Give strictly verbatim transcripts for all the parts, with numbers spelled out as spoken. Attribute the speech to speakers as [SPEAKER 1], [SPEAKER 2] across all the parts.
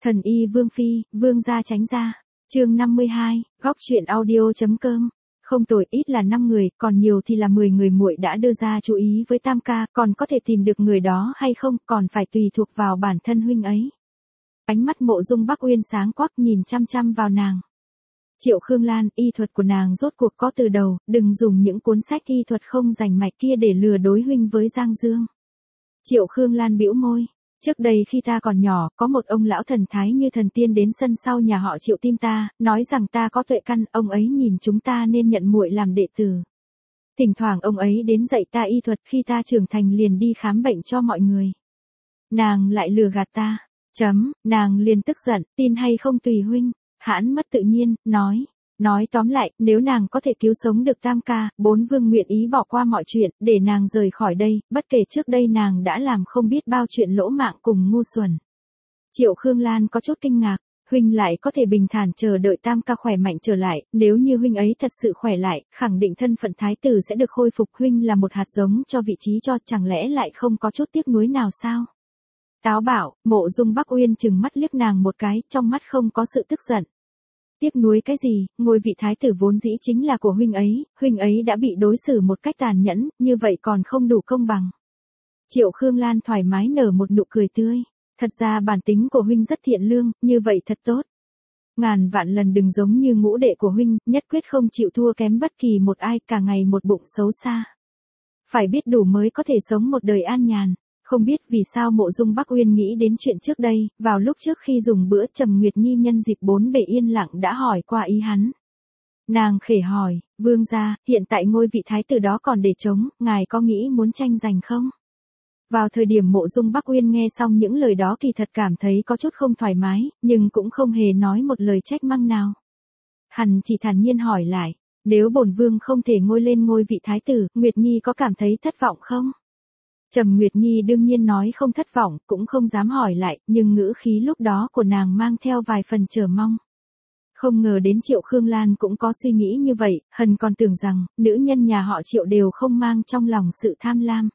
[SPEAKER 1] Thần y Vương Phi, Vương gia tránh ra. Chương năm mươi hai, góc truyện audio.com. Không tồi, ít là năm người, còn nhiều thì là mười người muội đã đưa ra chú ý với Tam ca, còn có thể tìm được người đó hay không, còn phải tùy thuộc vào bản thân huynh ấy. Ánh mắt Mộ Dung Bắc Uyên sáng quắc nhìn chăm chăm vào nàng. Triệu Khương Lan, y thuật của nàng rốt cuộc có từ đầu, đừng dùng những cuốn sách y thuật không rành mạch kia để lừa đối huynh với Giang Dương. Triệu Khương Lan bĩu môi. Trước đây khi ta còn nhỏ, có một ông lão thần thái như thần tiên đến sân sau nhà họ Triệu tìm ta, nói rằng ta có tuệ căn, ông ấy nhìn chúng ta nên nhận muội làm đệ tử. Thỉnh thoảng ông ấy đến dạy ta y thuật, khi ta trưởng thành liền đi khám bệnh cho mọi người. Nàng lại lừa gạt ta. Chấm, nàng liền tức giận, tin hay không tùy huynh. Hãn mất tự nhiên, nói. Nói tóm lại, nếu nàng có thể cứu sống được Tam ca, bốn vương nguyện ý bỏ qua mọi chuyện, để nàng rời khỏi đây, bất kể trước đây nàng đã làm không biết bao chuyện lỗ mạng cùng ngu xuẩn. Triệu Khương Lan có chút kinh ngạc, huynh lại có thể bình thản chờ đợi Tam ca khỏe mạnh trở lại, nếu như huynh ấy thật sự khỏe lại, khẳng định thân phận thái tử sẽ được khôi phục, huynh là một hạt giống cho vị trí cho, chẳng lẽ lại không có chút tiếc nuối nào sao? Táo bạo, Mộ Dung Bắc Uyên trừng mắt liếc nàng một cái, trong mắt không có sự tức giận. Tiếc nuối cái gì, ngôi vị thái tử vốn dĩ chính là của huynh ấy, huynh ấy đã bị đối xử một cách tàn nhẫn, như vậy còn không đủ công bằng. Triệu Khương Lan thoải mái nở một nụ cười tươi, thật ra bản tính của huynh rất thiện lương, như vậy thật tốt. Ngàn vạn lần đừng giống như ngũ đệ của huynh, nhất quyết không chịu thua kém bất kỳ một ai, cả ngày một bụng xấu xa. Phải biết đủ mới có thể sống một đời an nhàn. Không biết vì sao Mộ Dung Bắc Uyên nghĩ đến chuyện trước đây, vào lúc trước khi dùng bữa Trầm Nguyệt Nhi nhân dịp bốn bề yên lặng đã hỏi qua ý hắn. Nàng khể hỏi, vương gia, hiện tại ngôi vị thái tử đó còn để trống, ngài có nghĩ muốn tranh giành không? Vào thời điểm Mộ Dung Bắc Uyên nghe xong những lời đó kỳ thật cảm thấy có chút không thoải mái, nhưng cũng không hề nói một lời trách mắng nào. Hắn chỉ thản nhiên hỏi lại, nếu bổn vương không thể ngôi lên ngôi vị thái tử, Nguyệt Nhi có cảm thấy thất vọng không? Trầm Nguyệt Nhi đương nhiên nói không thất vọng, cũng không dám hỏi lại, nhưng ngữ khí lúc đó của nàng mang theo vài phần chờ mong. Không ngờ đến Triệu Khương Lan cũng có suy nghĩ như vậy, Hần còn tưởng rằng, nữ nhân nhà họ Triệu đều không mang trong lòng sự tham lam.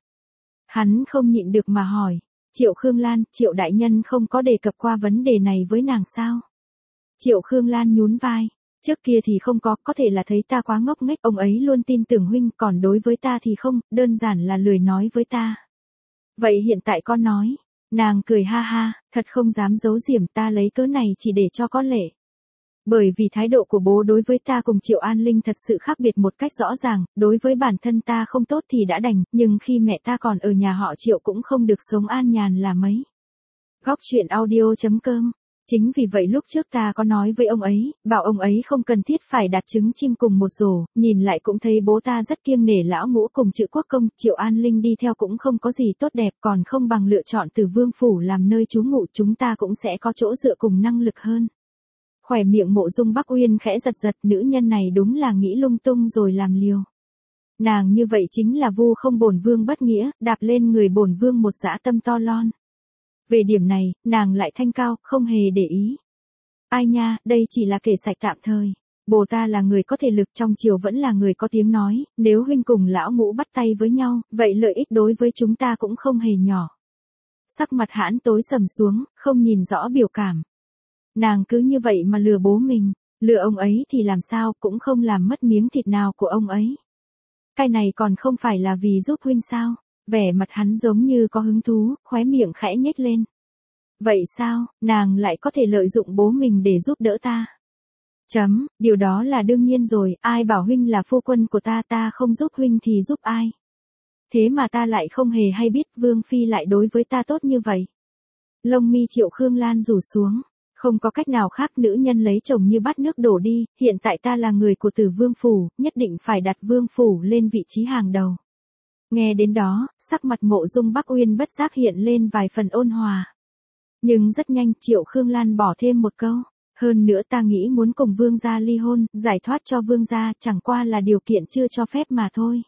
[SPEAKER 1] Hắn không nhịn được mà hỏi, Triệu Khương Lan, Triệu đại nhân không có đề cập qua vấn đề này với nàng sao? Triệu Khương Lan nhún vai, trước kia thì không có, có thể là thấy ta quá ngốc nghếch, ông ấy luôn tin tưởng huynh, còn đối với ta thì không, đơn giản là lười nói với ta. Vậy hiện tại con nói, nàng cười ha ha, thật không dám giấu giếm, ta lấy cớ này chỉ để cho có lệ. Bởi vì thái độ của bố đối với ta cùng Triệu An Linh thật sự khác biệt một cách rõ ràng, đối với bản thân ta không tốt thì đã đành, nhưng khi mẹ ta còn ở nhà họ Triệu cũng không được sống an nhàn là mấy. Góc truyện audio.com. Chính vì vậy lúc trước ta có nói với ông ấy, bảo ông ấy không cần thiết phải đặt trứng chim cùng một rổ, nhìn lại cũng thấy bố ta rất kiêng nể lão ngũ cùng Trữ Quốc Công, Triệu An Linh đi theo cũng không có gì tốt đẹp, còn không bằng lựa chọn Từ Vương phủ làm nơi trú ngụ, chúng ta cũng sẽ có chỗ dựa cùng năng lực hơn. Khỏe miệng Mộ Dung Bắc Uyên khẽ giật giật, nữ nhân này đúng là nghĩ lung tung rồi làm liều. Nàng như vậy chính là vu không bổn vương bất nghĩa, đạp lên người bổn vương một dã tâm to lon. Về điểm này, nàng lại thanh cao, không hề để ý. Ai nha, đây chỉ là kể sạch tạm thời. Bồ ta là người có thể lực trong triều vẫn là người có tiếng nói, nếu huynh cùng lão ngũ bắt tay với nhau, vậy lợi ích đối với chúng ta cũng không hề nhỏ. Sắc mặt Hãn tối sầm xuống, không nhìn rõ biểu cảm. Nàng cứ như vậy mà lừa bố mình, lừa ông ấy thì làm sao, cũng không làm mất miếng thịt nào của ông ấy. Cái này còn không phải là vì giúp huynh sao? Vẻ mặt hắn giống như có hứng thú, khóe miệng khẽ nhếch lên. Vậy sao, nàng lại có thể lợi dụng bố mình để giúp đỡ ta? Chấm, điều đó là đương nhiên rồi, ai bảo huynh là phu quân của ta, ta không giúp huynh thì giúp ai? Thế mà ta lại không hề hay biết Vương Phi lại đối với ta tốt như vậy. Lông mi Triệu Khương Lan rủ xuống, không có cách nào khác, nữ nhân lấy chồng như bát nước đổ đi, hiện tại ta là người của Từ Vương phủ, nhất định phải đặt Vương phủ lên vị trí hàng đầu. Nghe đến đó, sắc mặt Mộ Dung Bắc Uyên bất giác hiện lên vài phần ôn hòa. Nhưng rất nhanh Triệu Khương Lan bỏ thêm một câu. Hơn nữa ta nghĩ muốn cùng vương gia ly hôn, giải thoát cho vương gia, chẳng qua là điều kiện chưa cho phép mà thôi.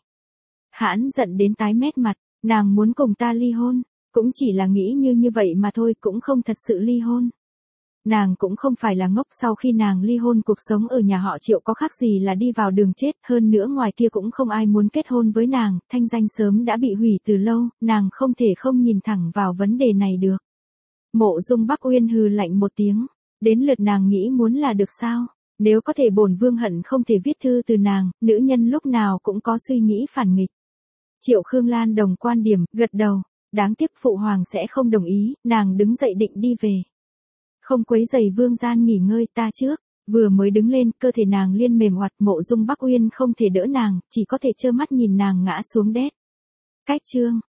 [SPEAKER 1] Hãn giận đến tái mét mặt, nàng muốn cùng ta ly hôn, cũng chỉ là nghĩ như như vậy mà thôi, cũng không thật sự ly hôn. Nàng cũng không phải là ngốc, sau khi nàng ly hôn cuộc sống ở nhà họ Triệu có khác gì là đi vào đường chết, hơn nữa ngoài kia cũng không ai muốn kết hôn với nàng, thanh danh sớm đã bị hủy từ lâu, nàng không thể không nhìn thẳng vào vấn đề này được. Mộ Dung Bắc Uyên hừ lạnh một tiếng. Đến lượt nàng nghĩ muốn là được sao? Nếu có thể bổn vương hận không thể viết thư từ nàng, nữ nhân lúc nào cũng có suy nghĩ phản nghịch. Triệu Khương Lan đồng quan điểm, gật đầu. Đáng tiếc phụ hoàng sẽ không đồng ý, nàng đứng dậy định đi về. Không quấy giày vương gian nghỉ ngơi, ta trước. Vừa mới đứng lên, cơ thể nàng liên mềm oặt, Mộ Dung Bắc Uyên không thể đỡ nàng, chỉ có thể trơ mắt nhìn nàng ngã xuống đét. Cách chương